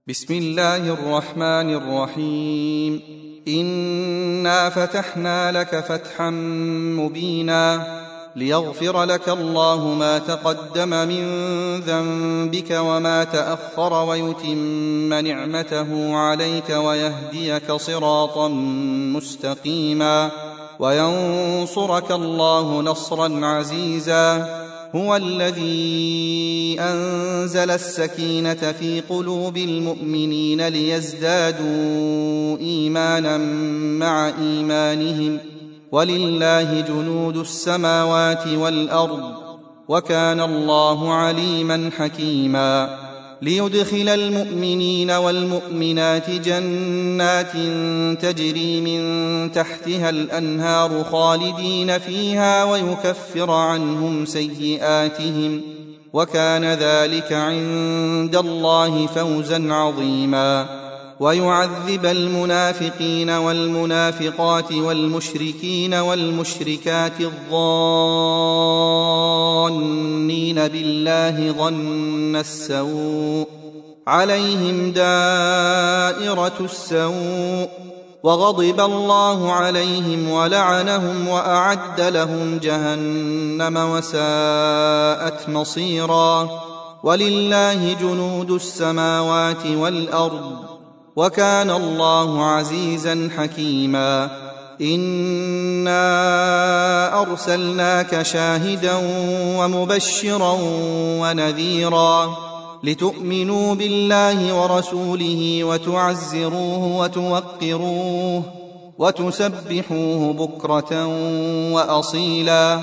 بسم الله الرحمن الرحيم. إنا فتحنا لك فتحا مبينا ليغفر لك الله ما تقدم من ذنبك وما تأخر ويتم نعمته عليك ويهديك صراطا مستقيما وينصرك الله نصرا عزيزا. هو الذي أنزل السكينة في قلوب المؤمنين ليزدادوا إيمانا مع إيمانهم ولله جنود السماوات والأرض وكان الله عليما حكيما. ليدخل المؤمنين والمؤمنات جنات تجري من تحتها الأنهار خالدين فيها ويكفر عنهم سيئاتهم وكان ذلك عند الله فوزا عظيما. ويعذب المنافقين والمنافقات والمشركين والمشركات الظانين بالله ظن السوء عليهم دائرة السوء وغضب الله عليهم ولعنهم وأعد لهم جهنم وساءت مصيرا. ولله جنود السماوات والأرض وكان الله عزيزا حكيما. إنا أرسلناك شاهدا ومبشرا ونذيرا لتؤمنوا بالله ورسوله وتعزروه وتوقروه وتسبحوه بكرة وأصيلا.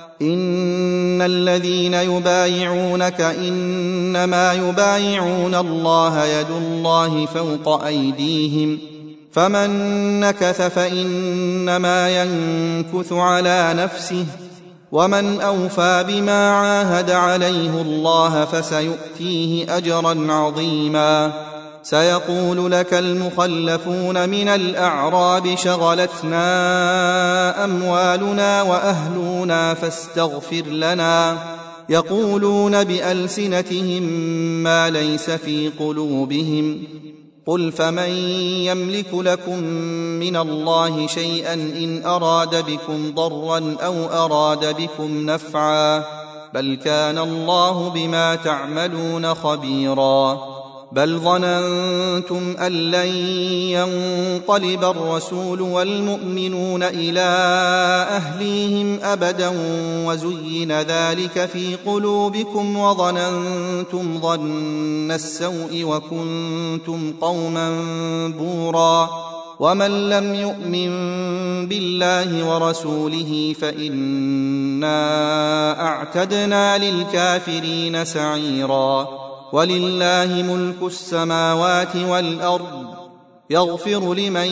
إن الذين يبايعونك إنما يبايعون الله يد الله فوق أيديهم فمن نكث فإنما ينكث على نفسه ومن أوفى بما عاهد عليه الله فسيؤتيه أجرا عظيما. سيقول لك المخلفون من الأعراب شغلتنا أموالنا وأهلنا فاستغفر لنا يقولون بألسنتهم ما ليس في قلوبهم قل فمن يملك لكم من الله شيئا إن أراد بكم ضرا أو أراد بكم نفعا بل كان الله بما تعملون خبيرا. بل ظننتم أن لن ينقلب الرسول والمؤمنون إلى أهليهم أبدا وزين ذلك في قلوبكم وظننتم ظن السوء وكنتم قوما بورا. ومن لم يؤمن بالله ورسوله فإنا أعتدنا للكافرين سعيرا. ولله ملك السماوات والأرض يغفر لمن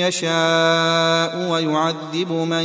يشاء ويعذب من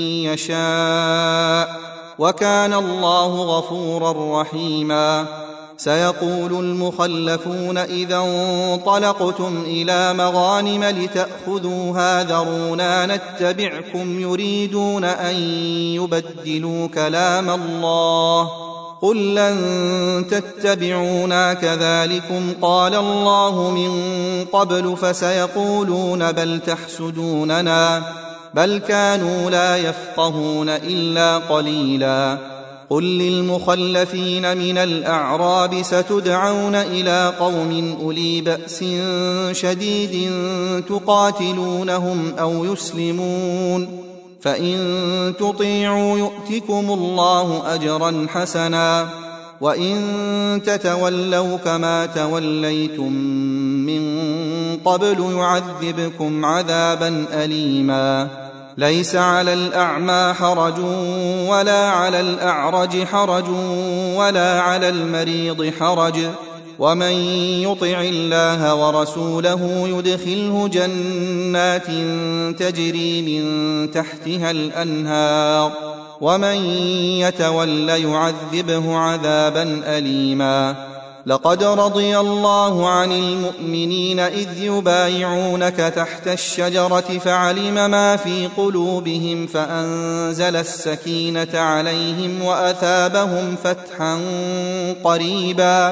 يشاء وكان الله غفورا رحيما. سيقول المخلفون إذا انطلقتم إلى مغانم لتأخذوها ذرونا نتبعكم يريدون أن يبدلوا كلام الله قل لن تتبعونا كذلكم قال الله من قبل فسيقولون بل تحسدوننا بل كانوا لا يفقهون إلا قليلا. قل للمخلفين من الأعراب ستدعون إلى قوم أولي بأس شديد تقاتلونهم أو يسلمون فإن تطيعوا يؤتكم الله أجرا حسنا وإن تتولوا كما توليتم من قبل يعذبكم عذابا أليما. ليس على الأعمى حرج ولا على الأعرج حرج ولا على المريض حرج ومن يطع الله ورسوله يدخله جنات تجري من تحتها الأنهار ومن يتول يعذبه عذابا أليما. لقد رضي الله عن المؤمنين إذ يبايعونك تحت الشجرة فعلم ما في قلوبهم فأنزل السكينة عليهم وأثابهم فتحا قريبا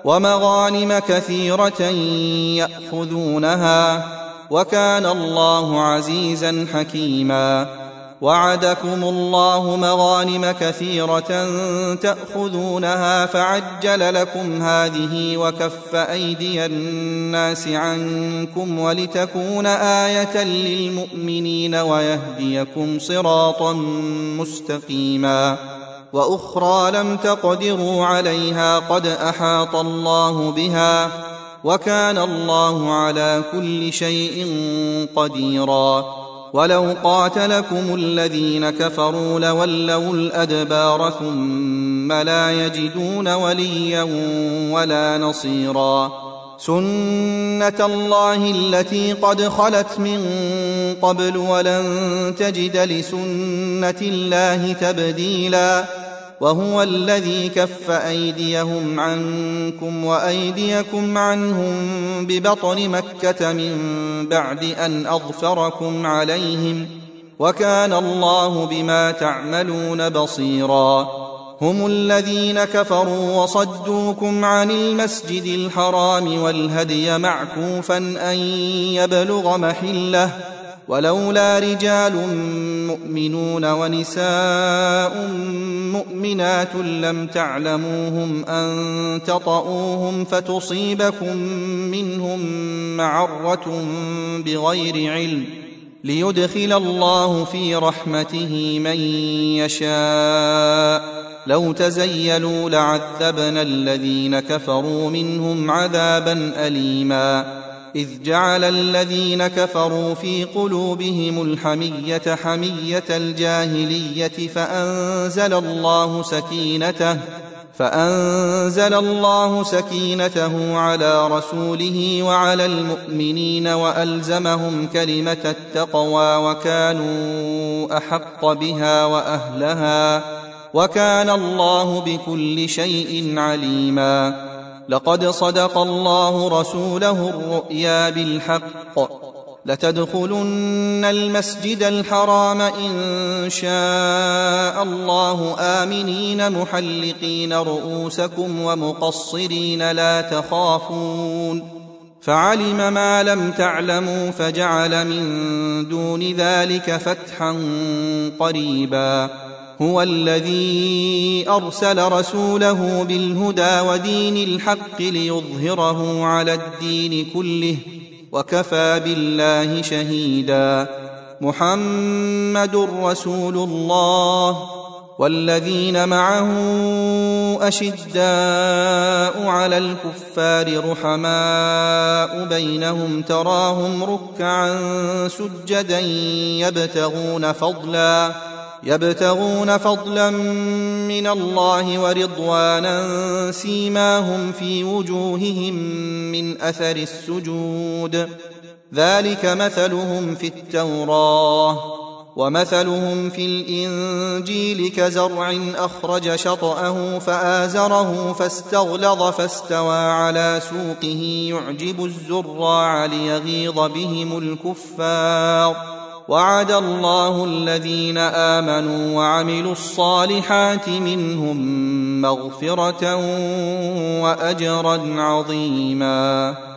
ومغانم كثيرة يأخذونها، وكان الله عزيزا حكيما. وعدكم الله مغانم كثيرة تأخذونها فعجل لكم هذه وكف أيدي الناس عنكم ولتكون آية للمؤمنين ويهديكم صراطا مستقيما. وأخرى لم تقدروا عليها قد أحاط الله بها، وكان الله على كل شيء قديرا. ولو قاتلكم الذين كفروا لولوا الأدبار ثم لا يجدون وليا ولا نصيرا. سنة الله التي قد خلت من قبل ولن تجد لسنة الله تبديلا. وهو الذي كف أيديهم عنكم وأيديكم عنهم ببطن مكة من بعد أن أظفركم عليهم، وكان الله بما تعملون بصيرا. هم الذين كفروا وصدوكم عن المسجد الحرام والهدي معكوفا أن يبلغ محله، ولولا رجال مؤمنون ونساء مؤمنات لم تعلموهم أن تطؤوهم فتصيبكم منهم معرة بغير علم، ليدخل الله في رحمته من يشاء. لو تزيلوا لعذبنا الذين كفروا منهم عذابا أليما. إذ جعل الذين كفروا في قلوبهم الحمية حمية الجاهلية فأنزل الله سكينته على رسوله وعلى المؤمنين وألزمهم كلمة التقوى وكانوا أحق بها وأهلها، وكان الله بكل شيء عليما. لقد صدق الله رسوله الرؤيا بالحق، لتدخلن المسجد الحرام إن شاء الله آمنين محلقين رؤوسكم ومقصرين لا تخافون، فعلم ما لم تعلموا فجعل من دون ذلك فتحا قريبا. هو الذي أرسل رسوله بالهدى ودين الحق ليظهره على الدين كله، وكفى بالله شهيدا. محمد رسول الله والذين معه أشداء على الكفار رحماء بينهم، تراهم ركعا سجدا يبتغون فضلا من الله ورضوانا، سيماهم في وجوههم من أثر السجود، ذلك مثلهم في التوراة ومثلهم في الإنجيل كزرع أخرج شطأه فآزره فاستغلظ فاستوى على سوقه يعجب الزراع ليغيظ بهم الكفار. وعد الله الذين آمنوا وعملوا الصالحات منهم مغفرة وأجرا عظيما.